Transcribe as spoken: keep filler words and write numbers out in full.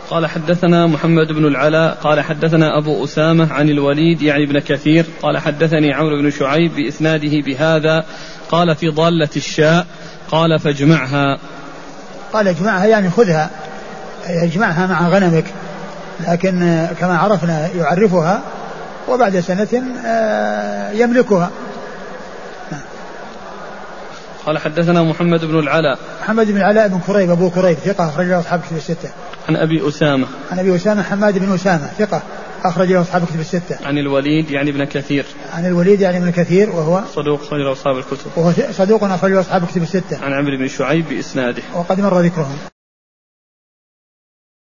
قال حدثنا محمد بن العلاء قال حدثنا أبو أسامة عن الوليد يعني ابن كثير قال حدثني عمرو بن شعيب بإسناده بهذا قال في ضالة الشاء قال فاجمعها. قال اجمعها يعني خذها، اجمعها مع غنمك، لكن كما عرفنا يعرفها وبعد سنة يملكها. قال حدثنا محمد بن العلاء محمد بن العلاء بن كريب أبو كريب ثقة أخرج له أصحاب كتب الستة. عن أبي أسامة عن أبي أسامة حماد بن أسامة ثقة أخرج له أصحاب كتب الستة. عن الوليد يعني ابن كثير عن الوليد يعني ابن كثير وهو صدوق أخرج له أصحاب الكتب وهو صدوق أخرج له أصحاب كتب الستة. عن عمرو بن شعيب بإسناده وقد مر ذكرهم.